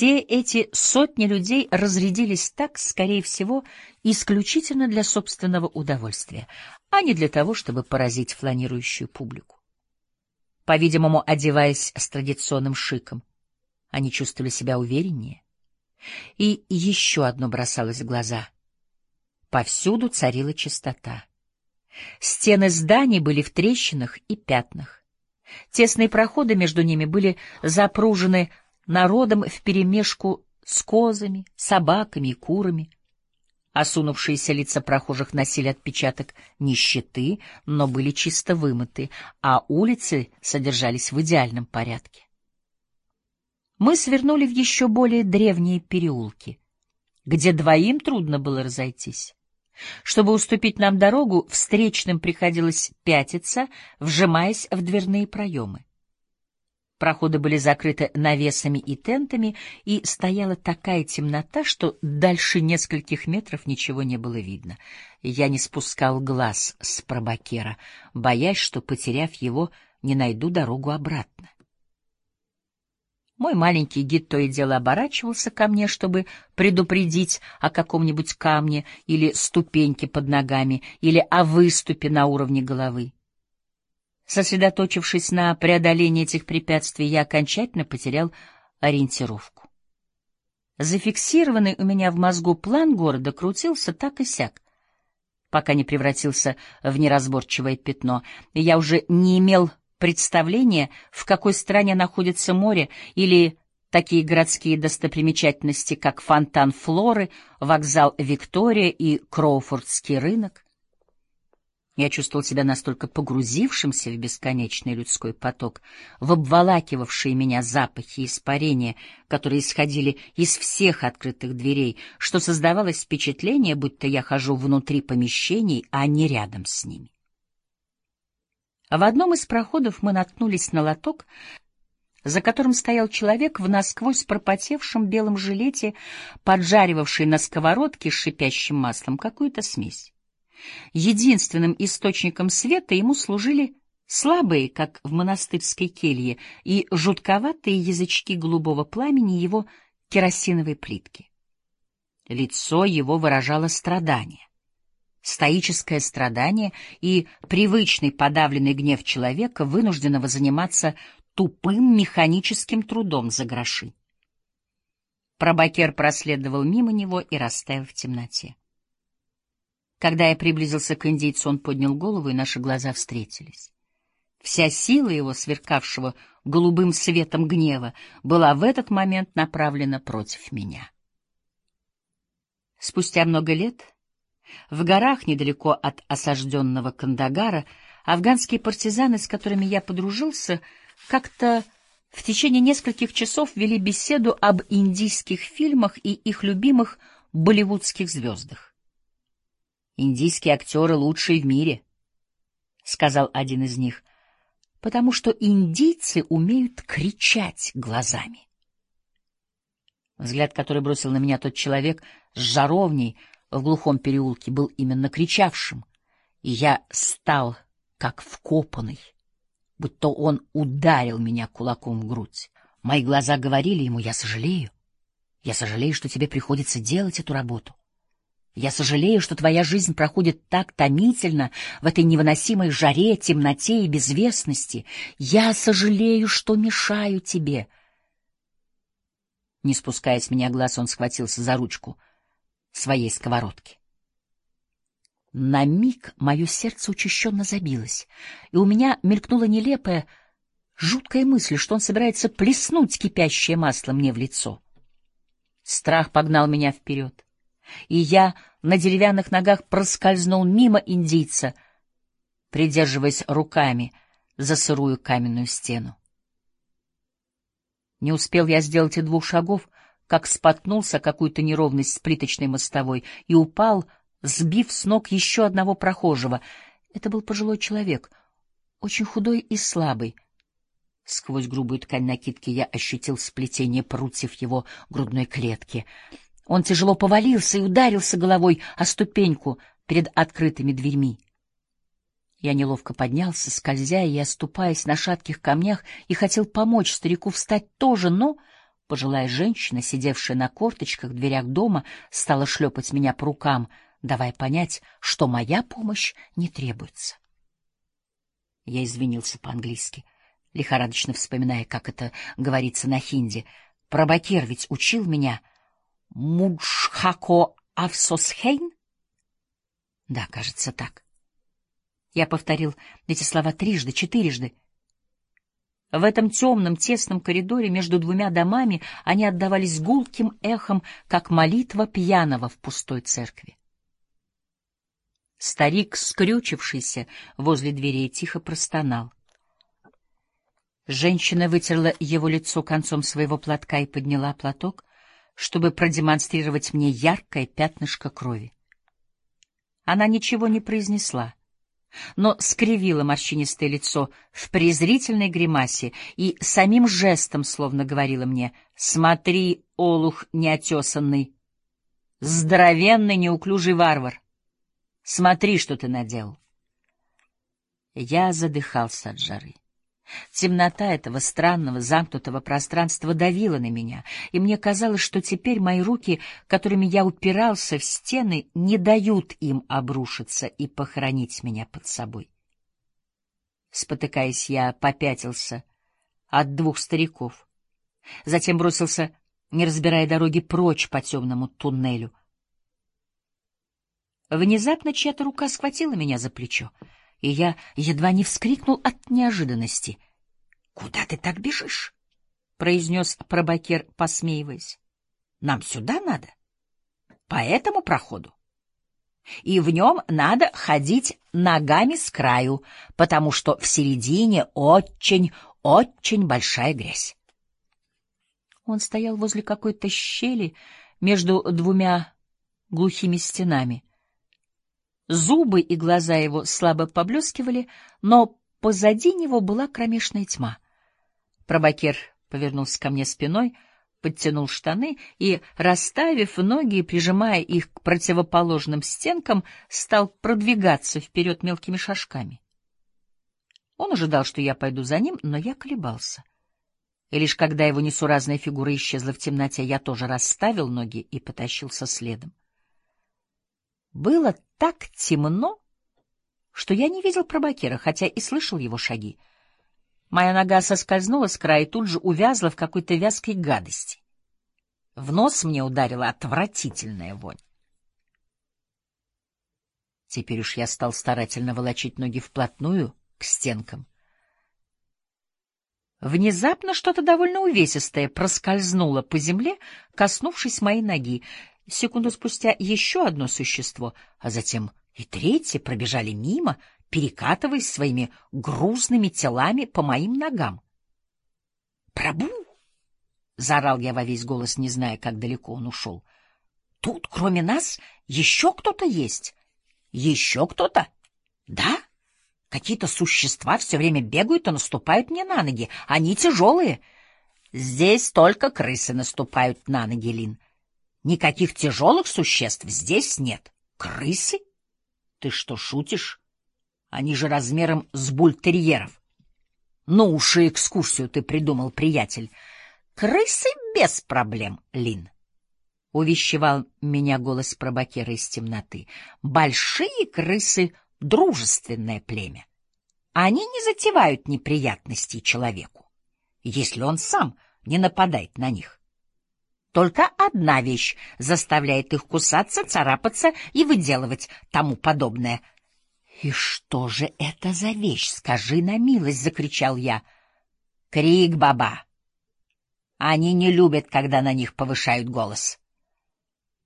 Все эти сотни людей разрядились так, скорее всего, исключительно для собственного удовольствия, а не для того, чтобы поразить фланирующую публику. По-видимому, одеваясь с традиционным шиком, они чувствовали себя увереннее. И еще одно бросалось в глаза. Повсюду царила чистота. Стены зданий были в трещинах и пятнах. Тесные проходы между ними были запружены народом вперемешку с козами, собаками и курами. Осунувшиеся лица прохожих носили отпечаток нищеты, но были чисто вымыты, а улицы содержались в идеальном порядке. Мы свернули в еще более древние переулки, где двоим трудно было разойтись. Чтобы уступить нам дорогу, встречным приходилось пятиться, вжимаясь в дверные проемы. Проходы были закрыты навесами и тентами, и стояла такая темнота, что дальше нескольких метров ничего не было видно. Я не спускал глаз с пробакера, боясь, что, потеряв его, не найду дорогу обратно. Мой маленький гид то и дело оборачивался ко мне, чтобы предупредить о каком-нибудь камне или ступеньке под ногами, или о выступе на уровне головы. Сосредоточившись на преодолении этих препятствий, я окончательно потерял ориентировку. Зафиксированный у меня в мозгу план города крутился так и сяк, пока не превратился в неразборчивое пятно, и я уже не имел представления, в какой стране находится море или такие городские достопримечательности, как фонтан Флоры, вокзал Виктория и Кроуфордский рынок. Я чувствовал себя настолько погрузившимся в бесконечный людской поток, в обволакивавшие меня запахи и испарения, которые исходили из всех открытых дверей, что создавалось впечатление, будто я хожу внутри помещений, а не рядом с ними. В одном из проходов мы наткнулись на лоток, за которым стоял человек в насквозь пропотевшем белом жилете, поджаривавший на сковородке с шипящим маслом какую-то смесь. Единственным источником света ему служили слабые, как в монастырской келье, и жутковатые язычки голубого пламени его керосиновой плитки. Лицо его выражало страдание. Стоическое страдание и привычный подавленный гнев человека, вынужденного заниматься тупым механическим трудом за гроши. Пробакер проследовал мимо него и растаял в темноте. Когда я приблизился к индейцу, он поднял голову, и наши глаза встретились. Вся сила его, сверкавшего голубым светом гнева, была в этот момент направлена против меня. Спустя много лет в горах недалеко от осажденного Кандагара афганские партизаны, с которыми я подружился, как-то в течение нескольких часов вели беседу об индийских фильмах и их любимых болливудских звездах. «Индийские актеры лучшие в мире», — сказал один из них, — «потому что индийцы умеют кричать глазами». Взгляд, который бросил на меня тот человек с жаровней в глухом переулке, был именно кричавшим, и я стал как вкопанный, будто он ударил меня кулаком в грудь. Мои глаза говорили ему: «Я сожалею, что тебе приходится делать эту работу. Я сожалею, что твоя жизнь проходит так томительно в этой невыносимой жаре, темноте и безвестности. Я сожалею, что мешаю тебе». Не спуская с меня глаз, он схватился за ручку своей сковородки. На миг мое сердце учащенно забилось, и у меня мелькнула нелепая, жуткая мысль, что он собирается плеснуть кипящее масло мне в лицо. Страх погнал меня вперед, и я на деревянных ногах проскользнул мимо индийца, придерживаясь руками за сырую каменную стену. Не успел я сделать и 2 шагов, как споткнулся какую-то неровность с плиточной мостовой и упал, сбив с ног еще одного прохожего. Это был пожилой человек, очень худой и слабый. Сквозь грубую ткань накидки я ощутил сплетение прутьев его грудной клетки. Он тяжело повалился и ударился головой о ступеньку перед открытыми дверьми. Я неловко поднялся, скользя и оступаясь на шатких камнях, и хотел помочь старику встать тоже, но Пожилая женщина, сидевшая на корточках в дверях дома, стала шлепать меня по рукам, давая понять, что моя помощь не требуется. Я извинился по-английски, лихорадочно вспоминая, как это говорится на хинди. Прабакер ведь учил меня «Муджхако Авсосхейн»? Да, кажется, так. Я повторил эти слова трижды, четырежды. В этом темном, тесном коридоре между двумя домами они отдавались гулким эхом, как молитва пьяного в пустой церкви. Старик, скрючившийся возле дверей, тихо простонал. Женщина вытерла его лицо концом своего платка и подняла платок, чтобы продемонстрировать мне яркое пятнышко крови. Она ничего не произнесла, но скривила морщинистое лицо в презрительной гримасе и самим жестом словно говорила мне: «Смотри, олух неотесанный, здоровенный неуклюжий варвар, смотри, что ты наделал». Я задыхался от жары. Темнота этого странного замкнутого пространства давила на меня, и мне казалось, что теперь мои руки, которыми я упирался в стены, не дают им обрушиться и похоронить меня под собой. Спотыкаясь, я попятился от двух стариков, затем бросился, не разбирая дороги, прочь по темному туннелю. Внезапно чья-то рука схватила меня за плечо, и я едва не вскрикнул от неожиданности. — Куда ты так бежишь? — произнес Прабакер, посмеиваясь. — Нам сюда надо, по этому проходу. И в нем надо ходить ногами с краю, потому что в середине очень большая грязь. Он стоял возле какой-то щели между двумя глухими стенами. Зубы и глаза его слабо поблескивали, но позади него была кромешная тьма. Прабакер повернулся ко мне спиной, подтянул штаны и, расставив ноги и прижимая их к противоположным стенкам, стал продвигаться вперед мелкими шажками. Он ожидал, что я пойду за ним, но я колебался. И лишь когда его несуразная фигура исчезла в темноте, я тоже расставил ноги и потащился следом. Было так темно, что я не видел Прабакера, хотя и слышал его шаги. Моя нога соскользнула с края и тут же увязла в какой-то вязкой гадости. В нос мне ударила отвратительная вонь. Теперь уж я стал старательно волочить ноги вплотную к стенкам. Внезапно что-то довольно увесистое проскользнуло по земле, коснувшись моей ноги. Секунду спустя еще одно существо, а затем и третье пробежали мимо, перекатываясь своими грузными телами по моим ногам. «Прабу!» — заорал я во весь голос, не зная, как далеко он ушел. «Тут, кроме нас, еще кто-то есть?» «Еще кто-то?» «Да? Какие-то существа все время бегают и наступают мне на ноги. Они тяжелые». «Здесь только крысы наступают на ноги, Лин. Никаких тяжелых существ здесь нет. Крысы? Ты что, шутишь? Они же размером с бультерьеров. Ну уж и экскурсию ты придумал, приятель. Крысы без проблем, Лин. Увещевал меня голос Прабакера из темноты. Большие крысы — дружественное племя. Они не затевают неприятностей человеку, если он сам не нападает на них. Только одна вещь заставляет их кусаться, царапаться и выделывать тому подобное. — И что же это за вещь? Скажи на милость! — закричал я. — Крик, баба! Они не любят, когда на них повышают голос.